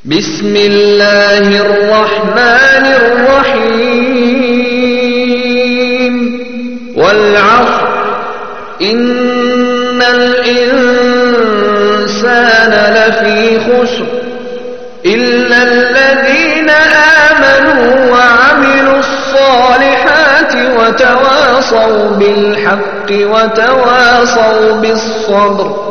بسم الله الرحمن الرحيم والعصر إن الإنسان لفي خسر إلا الذين آمنوا وعملوا الصالحات وتواصوا بالحق وتواصوا بالصبر